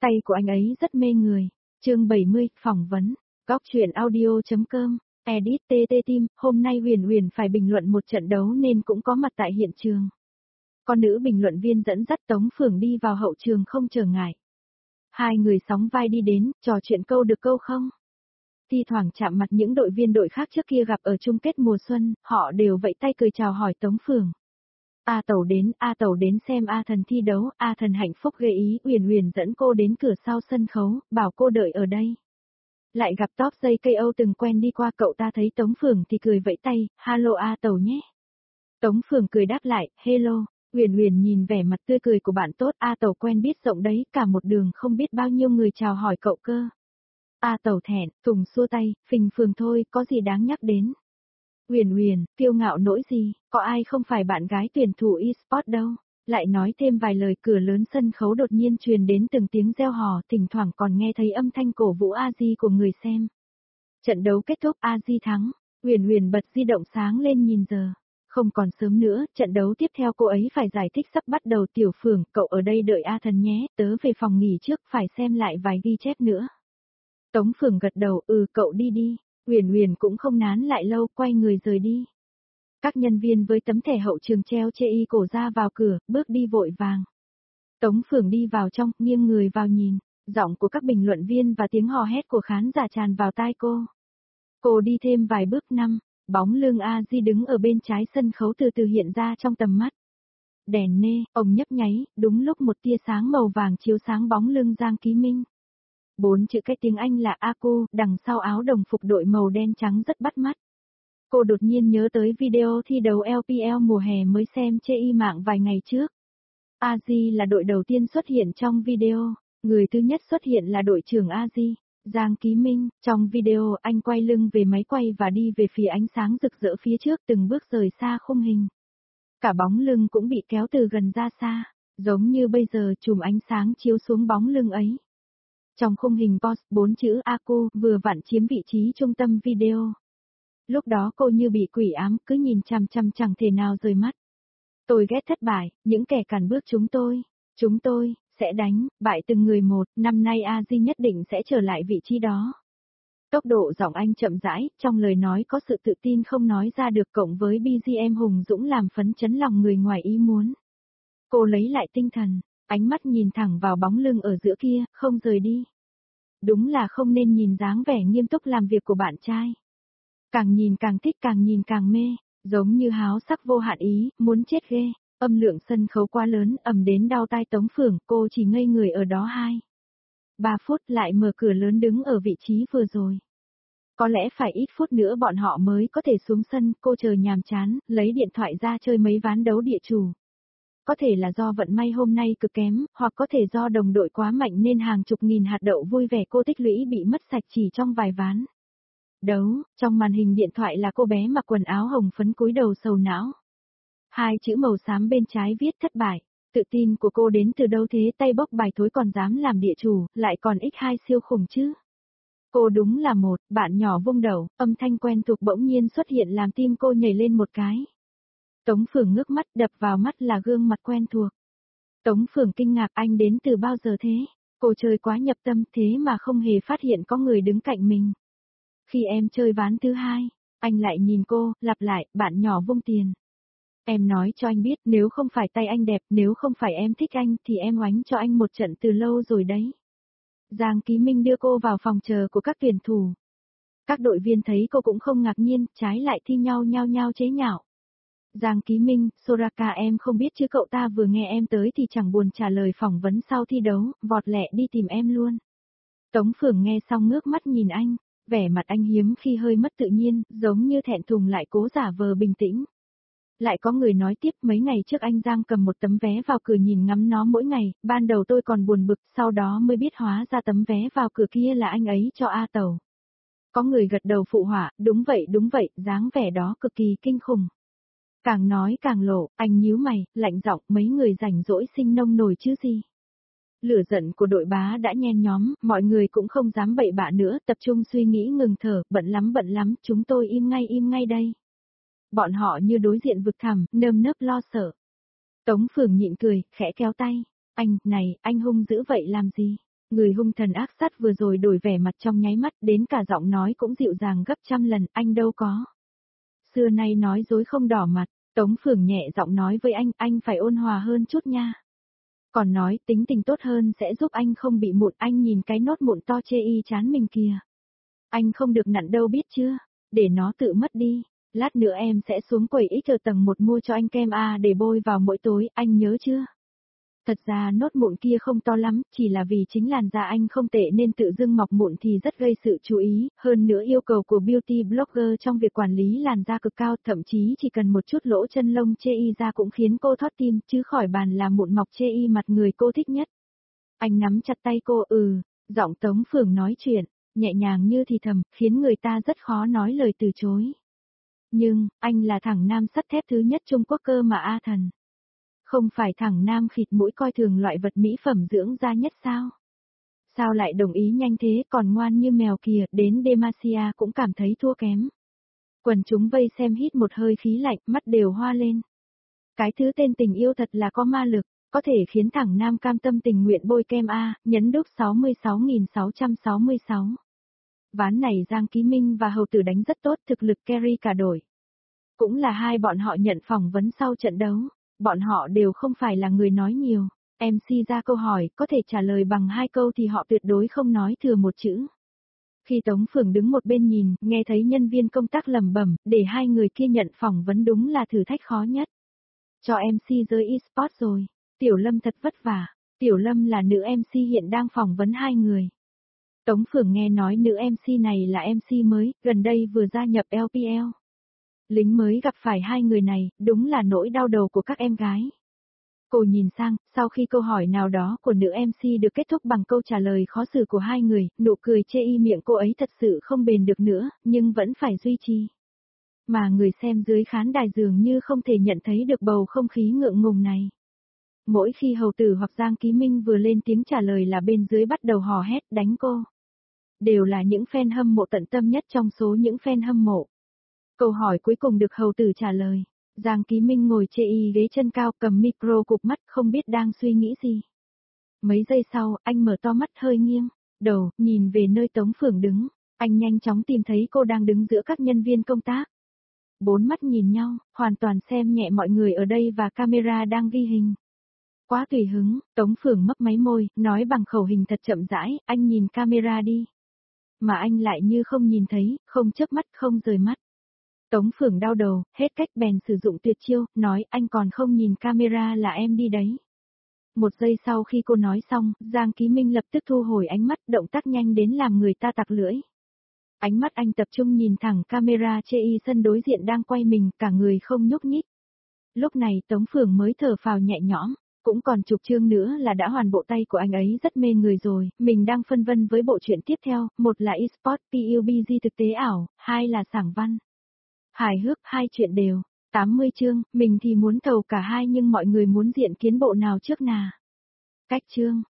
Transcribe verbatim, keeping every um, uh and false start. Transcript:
Tay của anh ấy rất mê người. Chương bảy mươi, phỏng vấn. Góc truyện audio.com. Edit tê tê Team, hôm nay Huyền Huyền phải bình luận một trận đấu nên cũng có mặt tại hiện trường. Con nữ bình luận viên dẫn dắt Tống Phường đi vào hậu trường không trở ngại. Hai người sóng vai đi đến, trò chuyện câu được câu không. Thi thoảng chạm mặt những đội viên đội khác trước kia gặp ở chung kết mùa xuân, họ đều vẫy tay cười chào hỏi Tống Phường. A Tẩu đến, A Tẩu đến xem A Thần thi đấu, A Thần hạnh phúc ghê ý, Huyền Huyền dẫn cô đến cửa sau sân khấu, bảo cô đợi ở đây. Lại gặp top giây ca o từng quen đi qua, cậu ta thấy Tống Phường thì cười vẫy tay, hello A Tẩu nhé. Tống Phường cười đáp lại, hello. Huyền Huyền nhìn vẻ mặt tươi cười của bạn tốt, A Tẩu quen biết rộng đấy, cả một đường không biết bao nhiêu người chào hỏi cậu cơ. A Tẩu thẹn, Tùng xua tay, phình phường thôi, có gì đáng nhắc đến. Huyền Huyền, kiêu ngạo nỗi gì, có ai không phải bạn gái tuyển thủ eSport đâu. Lại nói thêm vài lời, cửa lớn sân khấu đột nhiên truyền đến từng tiếng reo hò, thỉnh thoảng còn nghe thấy âm thanh cổ vũ A Di của người xem. Trận đấu kết thúc, A Di thắng. Huyền Huyền bật di động sáng lên nhìn giờ. Không còn sớm nữa, trận đấu tiếp theo cô ấy phải giải thích sắp bắt đầu. Tiểu Phường, cậu ở đây đợi A Thần nhé, tớ về phòng nghỉ trước, phải xem lại vài ghi chép nữa. Tống Phường gật đầu, ừ cậu đi đi. Huyền Huyền cũng không nán lại lâu, quay người rời đi. Các nhân viên với tấm thẻ hậu trường treo chê y cổ ra vào cửa, bước đi vội vàng. Tống Phường đi vào trong, nghiêng người vào nhìn, giọng của các bình luận viên và tiếng hò hét của khán giả tràn vào tai cô. Cô đi thêm vài bước năm, bóng lưng A Di đứng ở bên trái sân khấu từ từ hiện ra trong tầm mắt. Đèn nê, ông nhấp nháy, đúng lúc một tia sáng màu vàng chiếu sáng bóng lưng Giang Ký Minh. Bốn chữ cái tiếng Anh là Aku, đằng sau áo đồng phục đội màu đen trắng rất bắt mắt. Cô đột nhiên nhớ tới video thi đấu lờ pê lờ mùa hè mới xem trên y mạng vài ngày trước. A Di là đội đầu tiên xuất hiện trong video, người thứ nhất xuất hiện là đội trưởng A Di, Giang Ký Minh. Trong video anh quay lưng về máy quay và đi về phía ánh sáng rực rỡ phía trước, từng bước rời xa khung hình. Cả bóng lưng cũng bị kéo từ gần ra xa, giống như bây giờ chùm ánh sáng chiếu xuống bóng lưng ấy. Trong khung hình post, bốn chữ Aku vừa vặn chiếm vị trí trung tâm video. Lúc đó cô như bị quỷ ám, cứ nhìn chằm chằm chẳng thể nào rời mắt. Tôi ghét thất bại, những kẻ cản bước chúng tôi, chúng tôi, sẽ đánh, bại từng người một, năm nay A Di nhất định sẽ trở lại vị trí đó. Tốc độ giọng anh chậm rãi, trong lời nói có sự tự tin không nói ra được, cộng với bê giê em hùng dũng làm phấn chấn lòng người ngoài ý muốn. Cô lấy lại tinh thần, ánh mắt nhìn thẳng vào bóng lưng ở giữa kia, không rời đi. Đúng là không nên nhìn dáng vẻ nghiêm túc làm việc của bạn trai. Càng nhìn càng thích, càng nhìn càng mê, giống như háo sắc vô hạn ý, muốn chết ghê. Âm lượng sân khấu quá lớn, ầm đến đau tai Tống Phường, cô chỉ ngây người ở đó hai. Ba phút lại mở cửa lớn đứng ở vị trí vừa rồi. Có lẽ phải ít phút nữa bọn họ mới có thể xuống sân, cô chờ nhàm chán, lấy điện thoại ra chơi mấy ván đấu địa chủ. Có thể là do vận may hôm nay cực kém, hoặc có thể do đồng đội quá mạnh nên hàng chục nghìn hạt đậu vui vẻ cô tích lũy bị mất sạch chỉ trong vài ván. Đấu, trong màn hình điện thoại là cô bé mặc quần áo hồng phấn cúi đầu sầu não. Hai chữ màu xám bên trái viết thất bại, tự tin của cô đến từ đâu thế, tay bốc bài thối còn dám làm địa chủ, lại còn nhân hai siêu khủng chứ. Cô đúng là một, bạn nhỏ vung đầu, âm thanh quen thuộc bỗng nhiên xuất hiện làm tim cô nhảy lên một cái. Tống Phường ngước mắt, đập vào mắt là gương mặt quen thuộc. Tống Phường kinh ngạc, anh đến từ bao giờ thế? Cô chơi quá nhập tâm thế mà không hề phát hiện có người đứng cạnh mình. Khi em chơi ván thứ hai, anh lại nhìn cô, lặp lại, bạn nhỏ vung tiền. Em nói cho anh biết, nếu không phải tay anh đẹp, nếu không phải em thích anh, thì em oánh cho anh một trận từ lâu rồi đấy. Giang Ký Minh đưa cô vào phòng chờ của các tuyển thủ. Các đội viên thấy cô cũng không ngạc nhiên, trái lại thi nhau nhao nhao chế nhạo. Giang Ký Minh, Soraka em không biết chứ cậu ta vừa nghe em tới thì chẳng buồn trả lời phỏng vấn sau thi đấu, vọt lẹ đi tìm em luôn. Tống Phường nghe xong ngước mắt nhìn anh, vẻ mặt anh hiếm khi hơi mất tự nhiên, giống như thẹn thùng lại cố giả vờ bình tĩnh. Lại có người nói tiếp, mấy ngày trước anh Giang cầm một tấm vé vào cửa nhìn ngắm nó mỗi ngày, ban đầu tôi còn buồn bực, sau đó mới biết hóa ra tấm vé vào cửa kia là anh ấy cho A Tẩu. Có người gật đầu phụ họa, đúng vậy đúng vậy, dáng vẻ đó cực kỳ kinh khủng. Càng nói càng lộ, anh nhíu mày, lạnh giọng, mấy người rảnh rỗi sinh nông nổi chứ gì. Lửa giận của đội bá đã nhen nhóm, mọi người cũng không dám bậy bạ nữa, tập trung suy nghĩ ngừng thở, bận lắm bận lắm, chúng tôi im ngay im ngay đây. Bọn họ như đối diện vực thẳm, nơm nớp lo sợ. Tống Phường nhịn cười, khẽ kéo tay, anh, này, anh hung dữ vậy làm gì? Người hung thần ác sát vừa rồi đổi vẻ mặt trong nháy mắt, đến cả giọng nói cũng dịu dàng gấp trăm lần, anh đâu có. Xưa nay nói dối không đỏ mặt, Tống Phường nhẹ giọng nói với anh, anh phải ôn hòa hơn chút nha. Còn nói tính tình tốt hơn sẽ giúp anh không bị mụn, anh nhìn cái nốt mụn to chê y chán mình kìa. Anh không được nặn đâu biết chưa, để nó tự mất đi, lát nữa em sẽ xuống quầy X ở tầng một mua cho anh kem A để bôi vào mỗi tối, anh nhớ chưa? Thật ra nốt mụn kia không to lắm, chỉ là vì chính làn da anh không tệ nên tự dưng mọc mụn thì rất gây sự chú ý, hơn nữa yêu cầu của beauty blogger trong việc quản lý làn da cực cao, thậm chí chỉ cần một chút lỗ chân lông chê y ra cũng khiến cô thót tim, chứ khỏi bàn là mụn mọc chê y mặt người cô thích nhất. Anh nắm chặt tay cô, ừ, giọng Tống Phường nói chuyện, nhẹ nhàng như thì thầm, khiến người ta rất khó nói lời từ chối. Nhưng, anh là thằng nam sắt thép thứ nhất Trung Quốc cơ mà A Thần. Không phải thằng nam khịt mũi coi thường loại vật mỹ phẩm dưỡng da nhất sao? Sao lại đồng ý nhanh thế, còn ngoan như mèo kìa, đến Demacia cũng cảm thấy thua kém. Quần chúng vây xem hít một hơi khí lạnh, mắt đều hoa lên. Cái thứ tên tình yêu thật là có ma lực, có thể khiến thằng nam cam tâm tình nguyện bôi kem A, nhấn đúc sáu mươi sáu nghìn sáu trăm sáu mươi sáu. Ván này Giang Ký Minh và Hầu Tử đánh rất tốt, thực lực carry cả đội. Cũng là hai bọn họ nhận phỏng vấn sau trận đấu. Bọn họ đều không phải là người nói nhiều, em xê ra câu hỏi, có thể trả lời bằng hai câu thì họ tuyệt đối không nói thừa một chữ. Khi Tống Phường đứng một bên nhìn, nghe thấy nhân viên công tác lẩm bẩm, để hai người kia nhận phỏng vấn đúng là thử thách khó nhất. Cho em xê giới eSports rồi, Tiểu Lâm thật vất vả, Tiểu Lâm là nữ em xê hiện đang phỏng vấn hai người. Tống Phường nghe nói nữ em xê này là em xê mới, gần đây vừa gia nhập lờ pê lờ. Lính mới gặp phải hai người này, đúng là nỗi đau đầu của các em gái. Cô nhìn sang, sau khi câu hỏi nào đó của nữ em xê được kết thúc bằng câu trả lời khó xử của hai người, nụ cười chê y miệng cô ấy thật sự không bền được nữa, nhưng vẫn phải duy trì. Mà người xem dưới khán đài dường như không thể nhận thấy được bầu không khí ngượng ngùng này. Mỗi khi Hầu Tử hoặc Giang Ký Minh vừa lên tiếng trả lời là bên dưới bắt đầu hò hét đánh cô. Đều là những fan hâm mộ tận tâm nhất trong số những fan hâm mộ. Câu hỏi cuối cùng được Hầu Tử trả lời. Giang Ký Minh ngồi chê y ghế chân cao cầm micro cụp mắt không biết đang suy nghĩ gì. Mấy giây sau, anh mở to mắt hơi nghiêng, đầu, nhìn về nơi Tống Phường đứng. Anh nhanh chóng tìm thấy cô đang đứng giữa các nhân viên công tác. Bốn mắt nhìn nhau, hoàn toàn xem nhẹ mọi người ở đây và camera đang ghi hình. Quá tùy hứng, Tống Phường mấp máy môi, nói bằng khẩu hình thật chậm rãi, anh nhìn camera đi. Mà anh lại như không nhìn thấy, không chớp mắt, không rời mắt. Tống Phường đau đầu, hết cách bèn sử dụng tuyệt chiêu, nói anh còn không nhìn camera là em đi đấy. Một giây sau khi cô nói xong, Giang Ký Minh lập tức thu hồi ánh mắt, động tác nhanh đến làm người ta tặc lưỡi. Ánh mắt anh tập trung nhìn thẳng camera chê y sân đối diện đang quay mình, cả người không nhúc nhích. Lúc này Tống Phường mới thở phào nhẹ nhõm, cũng còn chục chương nữa là đã hoàn bộ tay của anh ấy rất mê người rồi, mình đang phân vân với bộ truyện tiếp theo, một là eSports pê u bê giê thực tế ảo, hai là sảng văn. Hài hước, hai chuyện đều, tám mươi chương, mình thì muốn thầu cả hai nhưng mọi người muốn diện kiến bộ nào trước nà. Cách chương.